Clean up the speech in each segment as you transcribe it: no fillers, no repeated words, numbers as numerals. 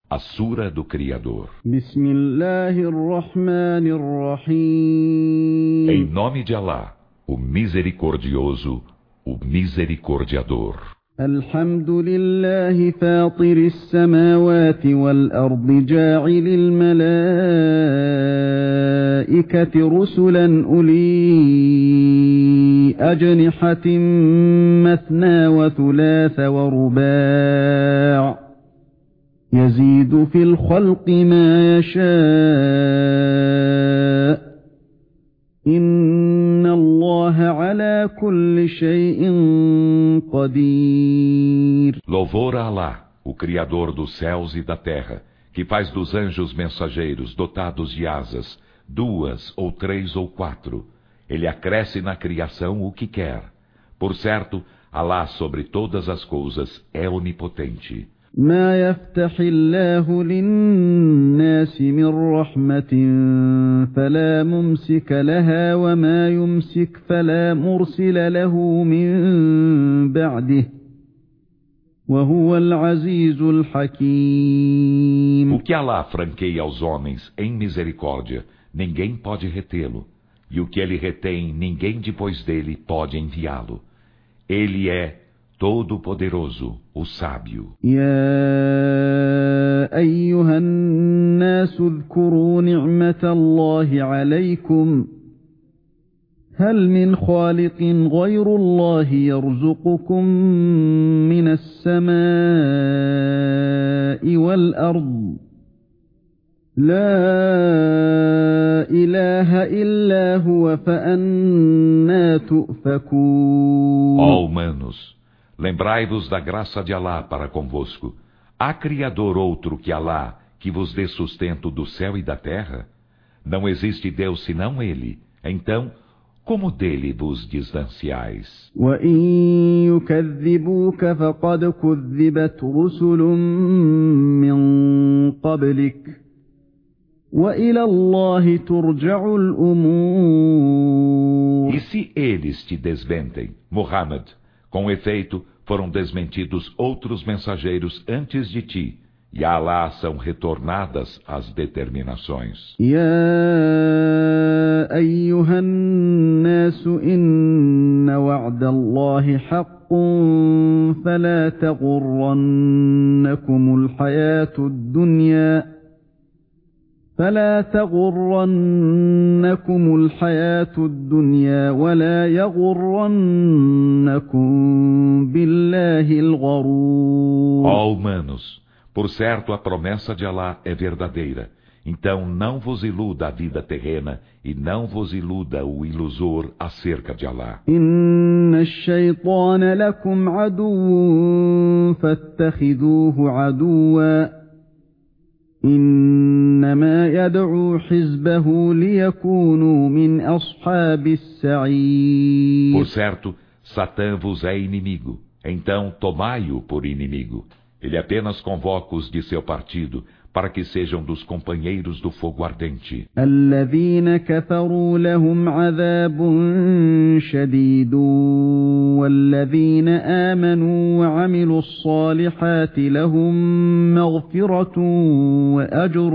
A Sura do Criador. Bismillahirrahmanirrahim. Em nome de Alá, o Misericordioso, o Misericordiador. Alhamdulillahi fatiris samawati wal ardi ja'ilil malaikati rusulan uli ajnihatin mathna wa thulatha wa ruba'. يزيد في الخلق ما يشاء إن الله على كل شيء قدير. Louvor a Alá, o Criador dos céus e da terra, que faz dos anjos mensageiros dotados de asas, 2 ou 3 ou 4. Ele acresce na criação o que quer. Por certo, Alá sobre todas as coisas é onipotente. ما يفتح الله للناس من رحمة فلا ممسك لها وما يمسك فلا مرسل له من بعده وهو العزيز الحكيم. O que Alá franqueia aos homens em misericórdia, ninguém pode retê-lo, e o que ele retém, ninguém depois dele pode enviá-lo. Ele é Todo-Poderoso, o Sábio. يا أيها الناس اذكروا نعمة الله عليكم هل من خالق غير الله يرزقكم من السماء والأرض لا إله إلا هو فأنى تؤفكون. Ó humanos, lembrai-vos da graça de Alá para convosco. Há Criador outro que Alá, que vos dê sustento do céu e da terra? Não existe Deus senão Ele. Então, como dele vos distanciais? وَإِن يُكَذِّبُوكَ فَقَدْ كُذِّبَتْ رُسُلٌ مِّن قَبْلِكَ وَإِلَى اللَّهِ تُرْجَعُ الْأُمُورُ. E se eles te desmentem, Muhammad, com efeito, foram desmentidos outros mensageiros antes de ti, e a Alá são retornadas as determinações. يا أيها الناس إن وعد الله حق فلا تغرنكم الحياة الدنيا ولا يغرنكم بالله الغرور. Ó humanos, por certo a promessa de Alá é verdadeira. Então não vos iluda a vida terrena e não vos iluda o ilusor acerca de Alá. إن الشيطان لكم عدو فاتخذوه عدوا إنما يدعو حزبه ليكونوا من أصحاب السعير. Por certo, Satã vos é inimigo, então tomai-o por inimigo. Ele apenas convoca os de seu partido para que sejam dos companheiros do fogo ardente. الذين كفروا لهم عذاب شديد والذين آمنوا وعملوا الصالحات لهم مغفرة وأجر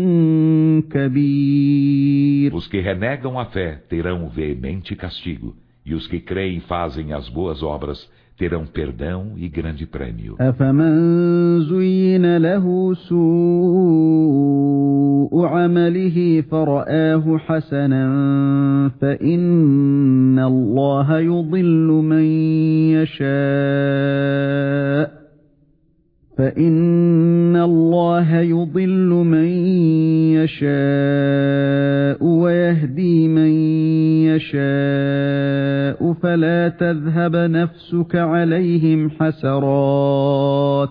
كبير. Os que renegam a fé terão veemente castigo, e os que creem e fazem as boas obras terão perdão e grande prêmio. أفمن زين له سوء عمله فرآه حسنا فإن الله يضل من يشاء ويهدي من يشاء فلا تذهب نفسك عليهم حسرات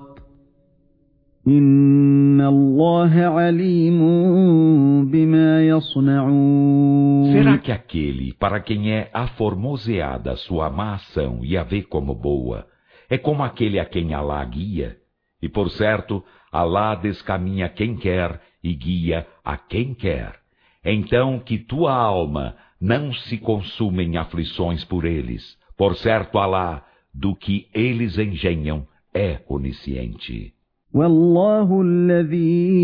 إن الله عليم بما يصنعون. Será que aquele para quem é aformoseada sua má ação e a vê como boa, é como aquele a quem Alá guia? E por certo, Alá descaminha quem quer e guia a quem quer. Então que tua alma não se consuma em aflições por eles. Por certo, Alá, do que eles engenham, é onisciente. والله الذي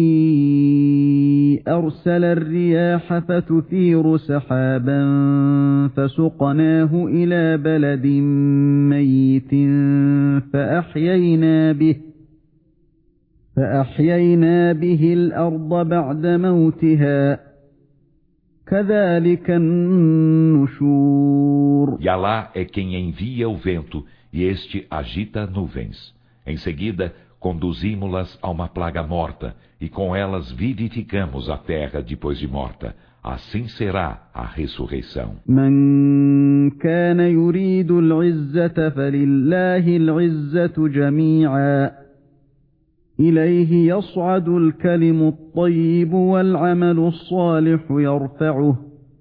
أرسل الرياح فتثير سحابا فسقناه إلى بلد ميت فأحيينا به الأرض بعد موتها كذلك النشور. E Alá é quem envia o vento, e este agita nuvens. Em seguida, conduzimos-las a uma plaga morta, e com elas vivificamos a terra depois de morta. Assim será a ressurreição. من كان يريد العزة فلله العزة جميعا إليه يصعد الكلم الطيب والعمل الصالح يرفعه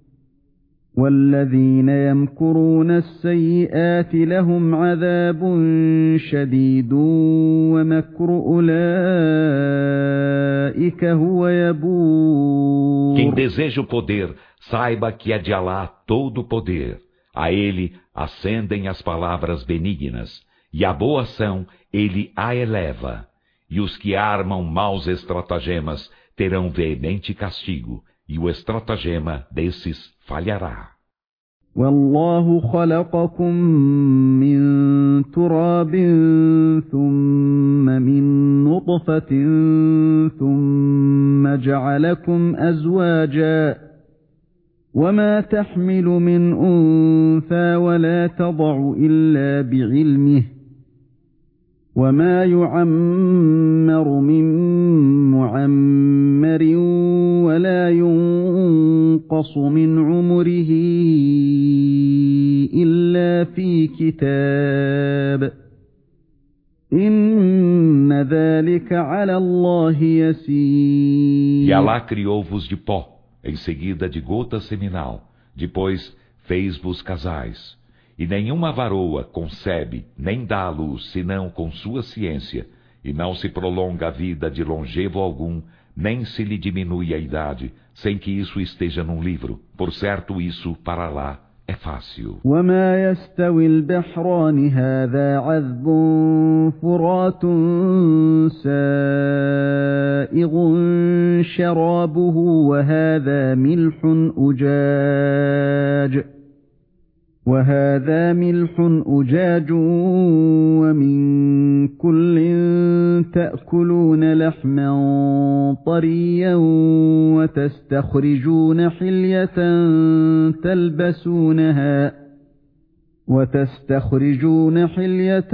والذين يمكرون السيئات لهم عذاب شديد ومكر أولئك هو يبور. Quem deseja o poder, saiba que é de Alá todo o poder. A ele ascendem as palavras benignas, e a boa ação ele a eleva. E os que armam maus estratagemas terão veemente castigo, e o estratagema desses falhará. والله خلقكم من تراب ثم من نطفة ثم جعلكم أزواجا وما تحمل من أنثى ولا تضع إلا بعلمه وما يعمر من معمر ولا ينقص من عمره إلا في كتاب إن ذلك على الله يسير. E Alá criou-vos de pó, em seguida de gota seminal, depois fez-vos casais. E nenhuma varoa concebe, nem dá à luz, senão com sua ciência, e não se prolonga a vida de longevo algum, nem se lhe diminui a idade, sem que isso esteja num livro. Por certo, isso, para lá, é fácil. وما يستوي البحران هذا عذب فرات سائغ شرابه وهذا ملح أجاج ومن كل تأكلون لحما طريا وتستخرجون حلية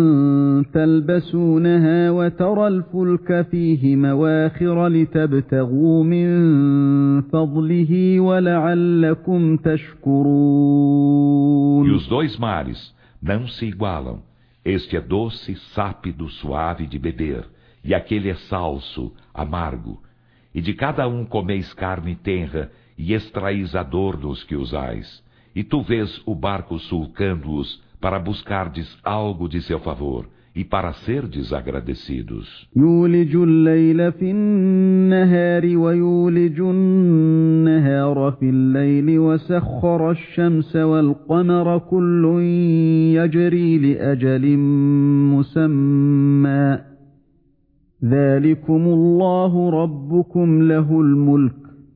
تلبسونها وترى الفلك فيه مواخر لتبتغوا من فضله ولعلكم تشكرون. E os dois mares não se igualam. Este é doce, sápido, suave de beber, e aquele é salso, amargo. E de cada um comeis carne tenra, e extraís adornos que usais. E tu vês o barco sulcando-os para buscardes algo de seu favor e para serdes agradecidos. يولج الليل في النهار ويولج النهار في الليل وسخر الشمس والقمر كل يجري لأجل مسمى ذلكم الله ربكم له الملك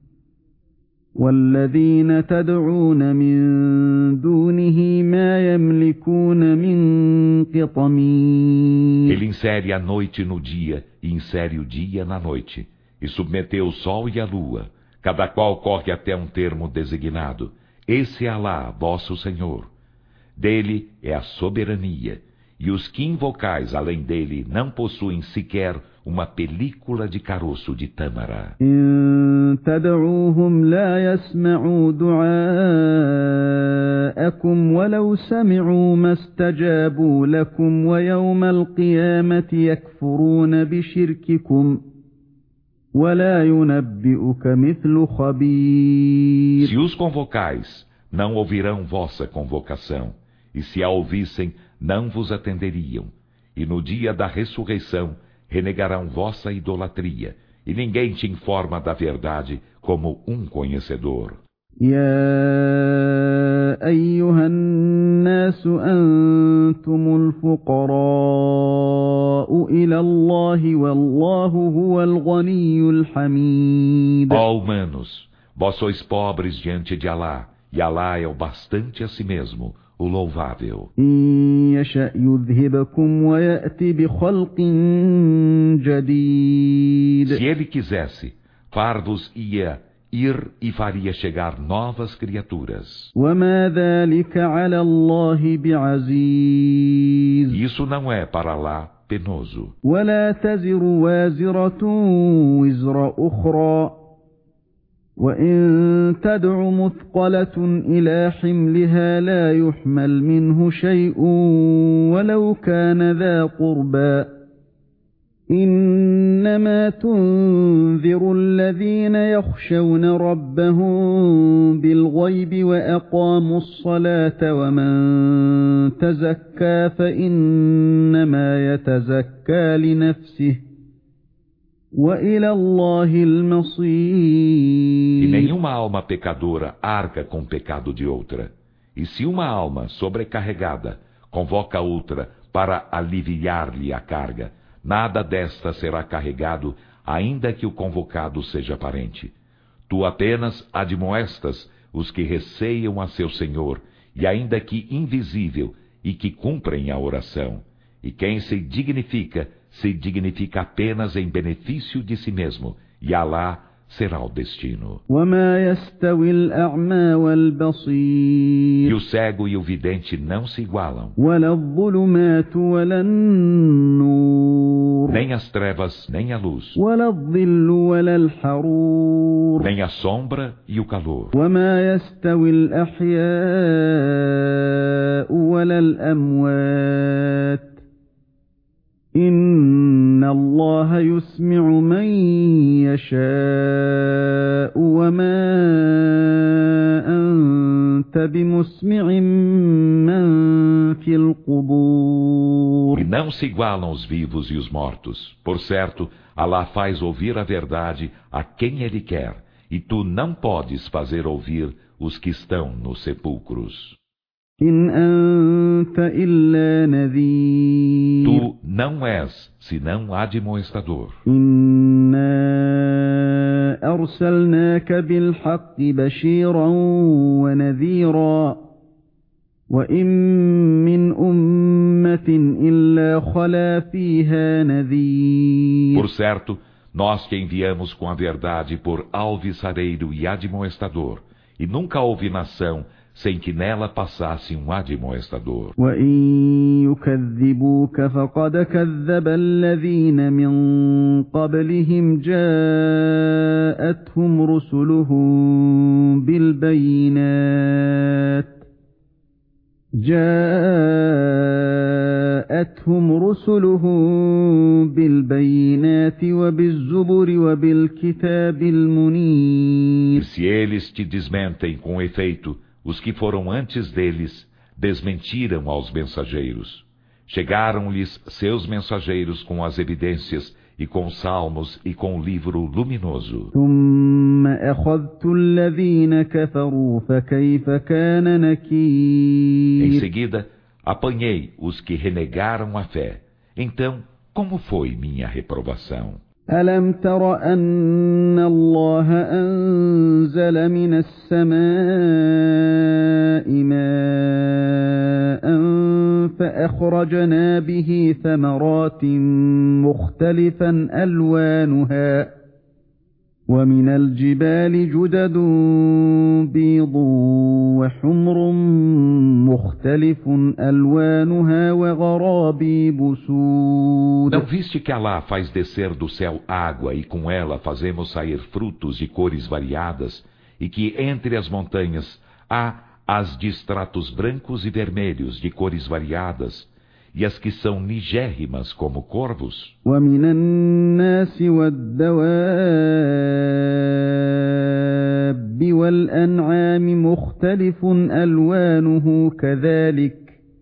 والذين تدعون من دونه ما يملكون من قطمير. Ele insere a noite no dia e insere o dia na noite, e submeteu o sol e a lua, cada qual corre até um termo designado. Esse é Alá, vosso Senhor. Dele é a soberania, e os que invocais além dele não possuem sequer uma película de caroço de tâmara. تدعوهم لا يسمعوا دعاءكم ولو سمعوا ما استجابوا لكم ويوم القيامة يكفرون بشرككم ولا ينبئك مثل خبير. Se os convocais, não ouvirão vossa convocação, e se a ouvissem, não vos atenderiam, e no dia da ressurreição renegarão vossa idolatria, e ninguém te informa da verdade como um conhecedor. يا أيها الناس أنتم الفقراء إلى الله والله هو الغني الحميد. Ó humanos, vós sois pobres diante de Alá, e Alá é o bastante a si mesmo, o louvável. إن يشأ يذهبكم ويأتي بخلق جديد. Se ele quisesse, far-vos-ia ir e faria chegar novas criaturas. وما ذلك على الله بعزيز. Isso não é para Alá penoso. ولا تزر وازرة وزر أخرى وإن تدع مثقلة إلى حملها لا يحمل منه شيء ولو كان ذا قربى إنما تنذر الذين يخشون ربهم بالغيب وأقاموا الصلاة ومن تزكى فإنما يتزكى لنفسه وإلى الله المصير. E nenhuma alma pecadora arca com o pecado de outra. E se uma alma sobrecarregada convoca outra para aliviar-lhe a carga, nada desta será carregado, ainda que o convocado seja parente. Tu apenas admoestas os que receiam a seu Senhor, e ainda que invisível, e que cumprem a oração. E quem se dignifica apenas em benefício de si mesmo, e Alá será o destino. E o cego e o vidente não se igualam. Nem as trevas, nem a luz. Nem a sombra e o calor. إن الله يسمع من يشاء وما أنت بمسمع من في القبور. E não se igualam os vivos e os mortos. Por certo, Alá faz ouvir a verdade a quem Ele quer, e tu não podes fazer ouvir os que estão nos sepulcros. إن أنت إلا نذير. Tu não és, senão admoestador. إنا أرسلناك بالحق بشيرا ونذيرا وإن من أمة إلا خلا فيها نذير. Por certo, nós te enviamos com a verdade por alvissareiro e admoestador, e nunca houve nação sem que nela passasse um admoestador. وَإِن يُكَذِّبُوكَ فَقَدْ كَذَّبَ الَّذِينَ مِن قَبْلِهِمْ جَاءَتْهُمْ رُسُلُهُم بِالْبَيِّنَاتِ وَبِالزُّبُرِ وَبِالْكِتَابِ الْمُنِيرِ. E se eles te desmentem com efeito, os que foram antes deles desmentiram aos mensageiros. Chegaram-lhes seus mensageiros com as evidências e com os salmos e com o livro luminoso. ثُمَّ أَخَذْتُ الَّذِينَ كَفَرُوا فَكَيْفَ كَانَ نَكِيرِ. Em seguida, apanhei os que renegaram a fé. Então, como foi minha reprovação? أَلَمْ تَرَ أَنَّ اللَّهَ أَنزَلَ مِنَ السَّمَاءِ مَاءً فَأَخْرَجْنَا بِهِ ثَمَرَاتٍ مُخْتَلِفًا أَلْوَانُهَا وَمِنَ الْجِبَالِ جُدَدٌ بِيضٌ وَحُمْرٌ مُخْتَلِفٌ أَلْوَانُهَا وَغَرَابِيبُ سُودٌ. Não viste que Alá faz descer do céu água e com ela fazemos sair frutos de cores variadas e que entre as montanhas há as de estratos brancos e vermelhos de cores variadas e as que são nigérrimas como corvos? وَمِنَ النَّاسِ وَالدَّوَابِّ وَالْأَنْعَامِ مُخْتَلِفٌ أَلْوَانُهُ كَذَلِكَ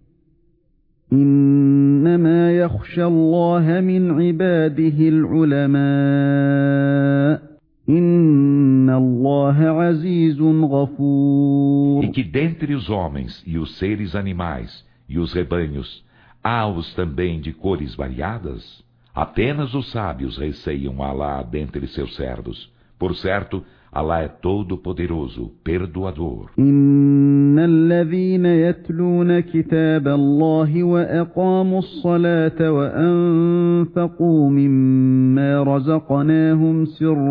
إِنَّمَا يَخْشَى اللَّهَ مِنْ عِبَادِهِ الْعُلَمَاءُ إِنَّ اللَّهَ الله عزيز غفور. E que dentre os homens e os seres animais e os rebanhos, há-os também de cores variadas? Apenas os sábios receiam Alá dentre seus servos. Por certo, Alá é todo-poderoso, perdoador. إن الذين يتلون كتاب الله وأقاموا الصلاة وأنفقوا مما رزقناهم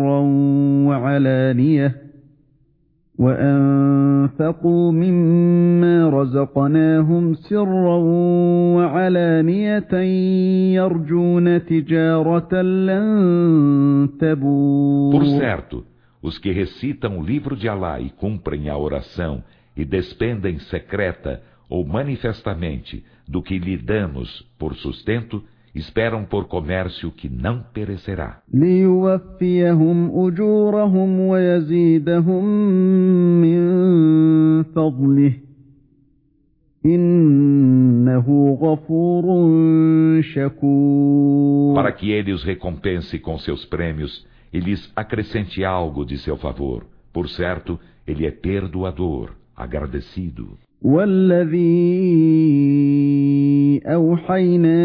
سرا وعلانية يرجون تجارة لن تبور. Por certo, os que recitam o livro de Alá e cumprem a oração e despendem secreta ou manifestamente do que lhe damos por sustento, esperam por comércio que não perecerá. ليوفيهم أجورهم ويزيدهم من فضله إنه غفور شكور. Para que ele os recompense com seus prêmios e lhes acrescente algo de seu favor. Por certo, ele é perdoador, agradecido. والذي أوحينا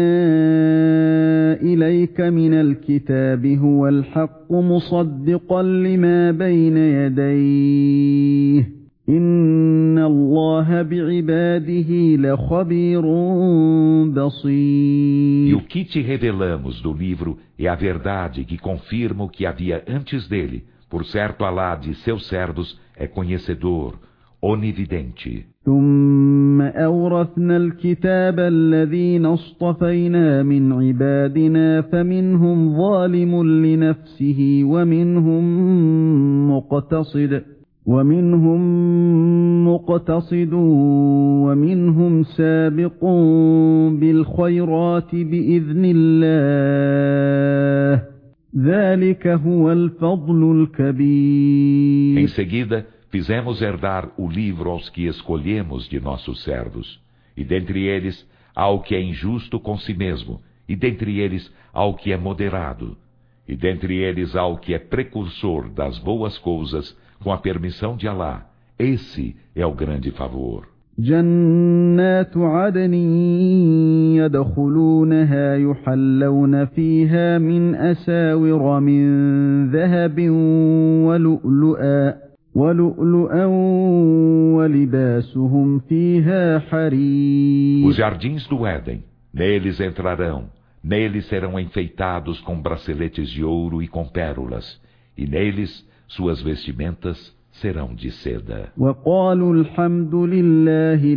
إليك من الكتاب هو الحق مصدقا لما بين يديه إن الله بعباده لخبير بصير. E o que te revelamos do livro é a verdade que confirma o que havia antes dele. Por certo, Alá de seus servos é conhecedor, onividente. ثم أورثنا الكتاب الذين اصطفينا من عبادنا فمنهم ظالم لنفسه ومنهم مقتصد ومنهم سابق بالخيرات بإذن الله ذلك هو الفضل الكبير. Em seguida, fizemos herdar o livro aos que escolhemos de nossos servos. E dentre eles há o que é injusto com si mesmo, e dentre eles há o que é moderado. E dentre eles há o que é precursor das boas coisas, com a permissão de Alá. Esse é o grande favor. جنات عدن يدخلونها يحلون فيها من أساور من ذهب ولؤلؤا ولباسهم فيها حرير. Os jardins do Éden, neles entrarão, neles serão enfeitados com braceletes de ouro e com pérolas, e neles suas vestimentas serão de seda. وقالوا الحمد لله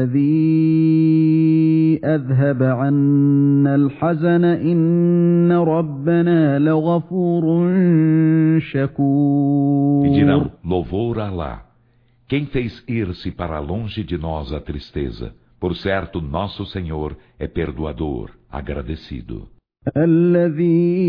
الذي أذهب عنا الحزن إن ربنا لغفور شكور. E dirão, louvor a Alá, quem fez ir-se para longe de nós a tristeza. Por certo, nosso Senhor é perdoador, agradecido. الذي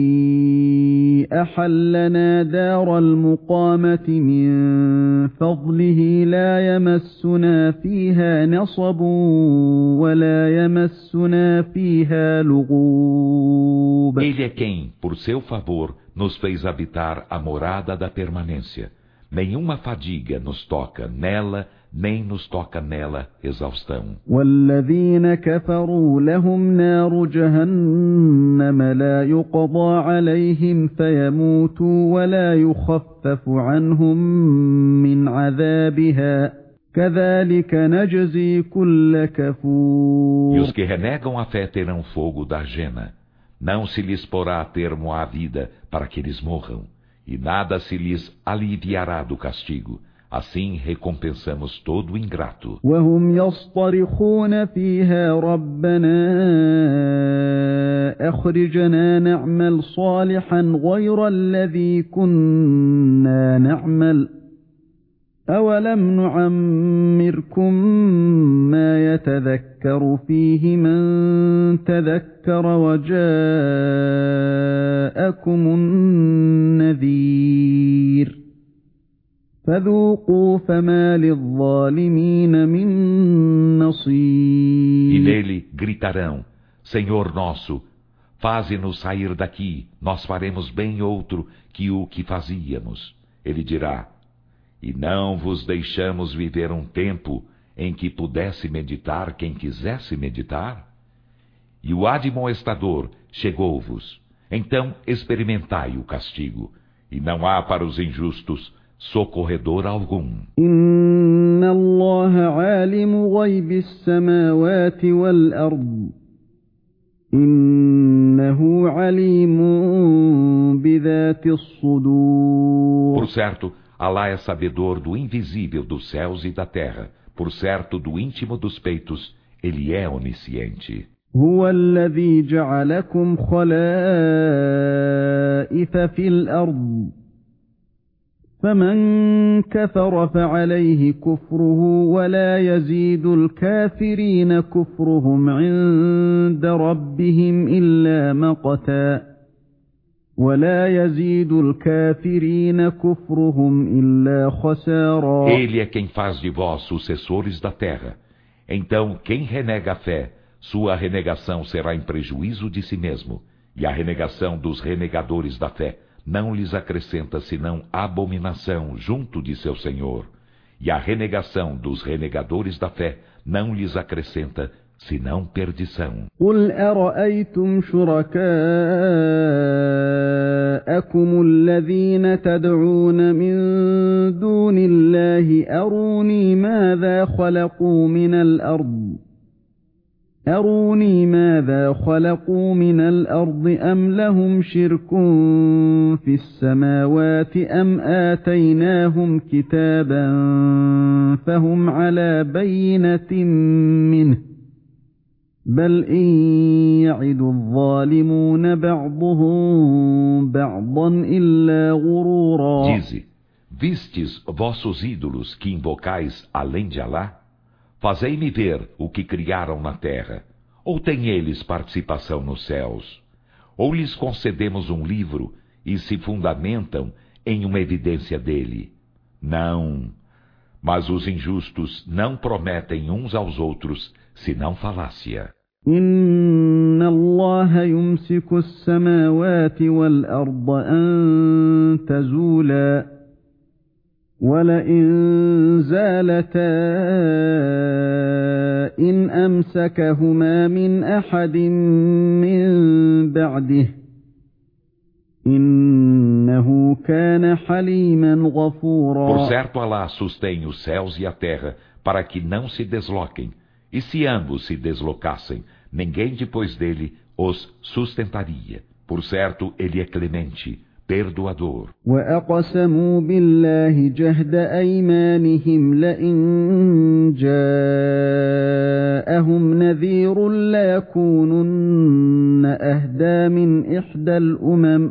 أحلنا دار المقامة من فضله لا يمسنا فيها نصب ولا يمسنا فيها لغوب. Ele é quem, por seu favor, nos fez habitar a morada da permanência. Nenhuma fadiga nos toca nela, nem nos toca nela exaustão. والذين كفروا لهم نار جهنم لا يقضى عليهم فيموتوا ولا يخفف عنهم من عذابها كذلك نجزي كل كفور. E os que renegam a fé terão fogo da jena. Não se lhes porá termo à vida para que eles morram, e nada se lhes aliviará do castigo. Assim recompensamos todo ingrato. وهم يصطرخون فيها ربنا أخرجنا نعمل صالحا غير الذي كنا نعمل أولم نعمركم ما يتذكر فيه من تذكر وجاءكم النذير فذوقوا فما للظالمين من نصير. E nele gritarão, Senhor nosso, faze-nos sair daqui, nós faremos bem outro que o que fazíamos. Ele dirá, E não vos deixamos viver um tempo em que pudesse meditar quem quisesse meditar? E o admoestador chegou-vos, então experimentai o castigo, e não há para os injustos socorredor algum. Inna Allah alimu ghaybis samawati wal ard. Innahu alimun bidhatis sudur. Por certo, Alá é sabedor do invisível dos céus e da terra. Por certo, do íntimo dos peitos, ele é onisciente. هو الذي جعلكم خلائف في الأرض فمن كفر فعليه كفره ولا يزيد الكافرين كفرهم عند ربهم إلا مقتا ولا يزيد الكافرين كفرهم إلا خسارا. Ele é quem faz de vós sucessores da terra. Então, quem renega a fé, sua renegação será em prejuízo de si mesmo, e a renegação dos renegadores da fé não lhes acrescenta senão abominação junto de seu Senhor, e a renegação dos renegadores da fé não lhes acrescenta senão perdição. قل أرأيتم شركاءكم الذين تدعون من دون الله أروني ماذا خلقوا من الأرض أم لهم شرك في السماوات أم آتيناهم كتابا فهم على بينة منه بل إن يعد الظالمون بعضهم بعضا إلا غرورا. Dize, vistes vossos ídolos que invocais além de Alá? Fazei-me ver o que criaram na terra. Ou têm eles participação nos céus? Ou lhes concedemos um livro e se fundamentam em uma evidência dele? Não. Mas os injustos não prometem uns aos outros, senão falácia. Inna Allah yumsiku as-samawati wal-arda an tazula ولئن زالتا إن أمسكهما من أحد من بعده إنه كان حليما غفورا. Por certo, Alá sustém os céus e a terra para que não se desloquem, e se ambos se deslocassem, ninguém depois dele os sustentaria. Por certo, ele é clemente, perdoador. وَأَقْسَمُوا بِاللَّهِ جَهْدَ أَيْمَانِهِمْ لَئِن جَاءَهُمْ نَذِيرٌ لَيَكُونُنَّ أَهْدَىٰ مِنْ إِحْدَى الْأُمَمِ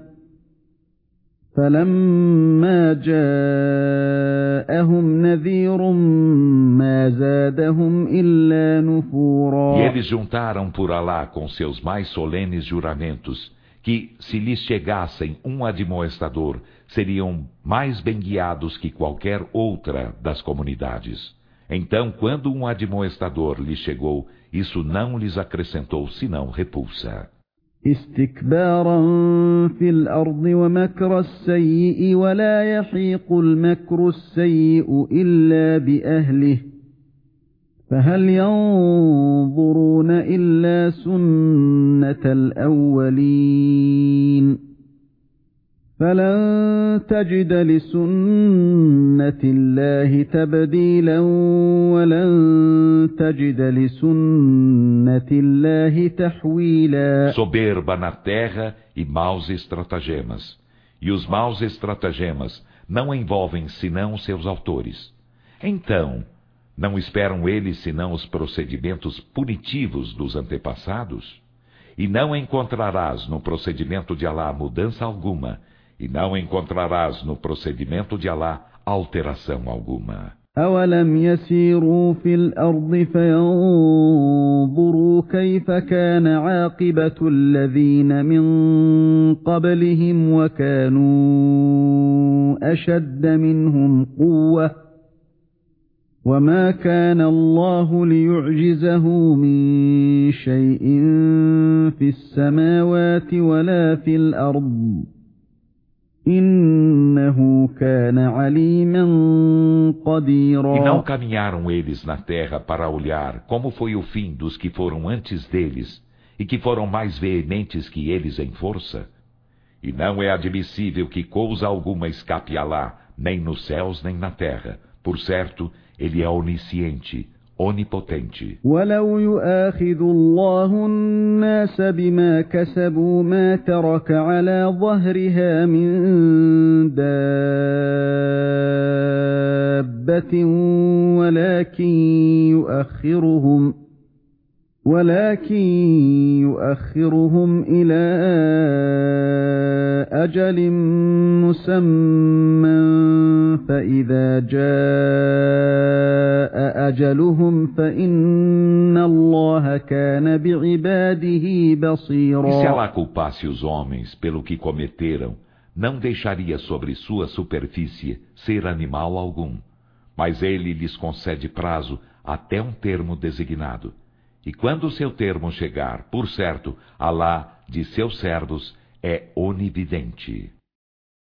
فَلَمَّا جَاءَهُمْ نَذِيرٌ مَا زَادَهُمْ إِلَّا نُفُورًا. E eles juntaram por Alá com seus mais solenes juramentos que, se lhes chegassem um admoestador, seriam mais bem guiados que qualquer outra das comunidades. Então, quando um admoestador lhes chegou, isso não lhes acrescentou senão repulsa. استكبارا في الأرض ومكر السيء ولا يحيق المكر السيء إلا بأهله فهل ينظرون إلا سنة الأولين فلن تجد لسنة الله تبديلا ولن تجد لسنة الله تحويلا. Soberba na terra e maus estratagemas. E os maus estratagemas não envolvem senão seus autores. Então, não esperam eles senão os procedimentos punitivos dos antepassados? E não encontrarás no procedimento de Alá mudança alguma, e não encontrarás no procedimento de Alá alteração alguma. أَوَلَمْ يَسِيرُوا فِي الْأَرْضِ فَيَنظُرُوا كَيْفَ كَانَ عَاقِبَةُ الَّذِينَ مِنْ قَبْلِهِمْ وَكَانُوا أَشَدَّ مِنْهُمْ قُوَّةً وَمَا كَانَ اللَّهُ لِيُعْجِزَهُ مِنْ شَيْءٍ فِي السَّمَاوَاتِ وَلَا فِي الْأَرْضِ إِنَّهُ كَانَ عَلِيمًا قديرا. E não caminharam eles na terra para olhar como foi o fim dos que foram antes deles, e que foram mais veementes que eles em força? E não é admissível que coisa alguma escape a Alá, nem nos céus nem na terra. Por certo, ele é onisciente, onipotente. ولو يؤاخذ الله الناس بما كسبوا ما ترك على ظهرها من دابة ولكن يؤخرهم إلى أجل مسمى فإذا جاء أجلهم فإن الله كان بعباده بصيرا. E se Alá culpasse os homens pelo que cometeram, não deixaria sobre sua superfície ser animal algum. Mas ele lhes concede prazo até um termo designado. E quando o seu termo chegar, por certo, Alá de seus servos é onividente.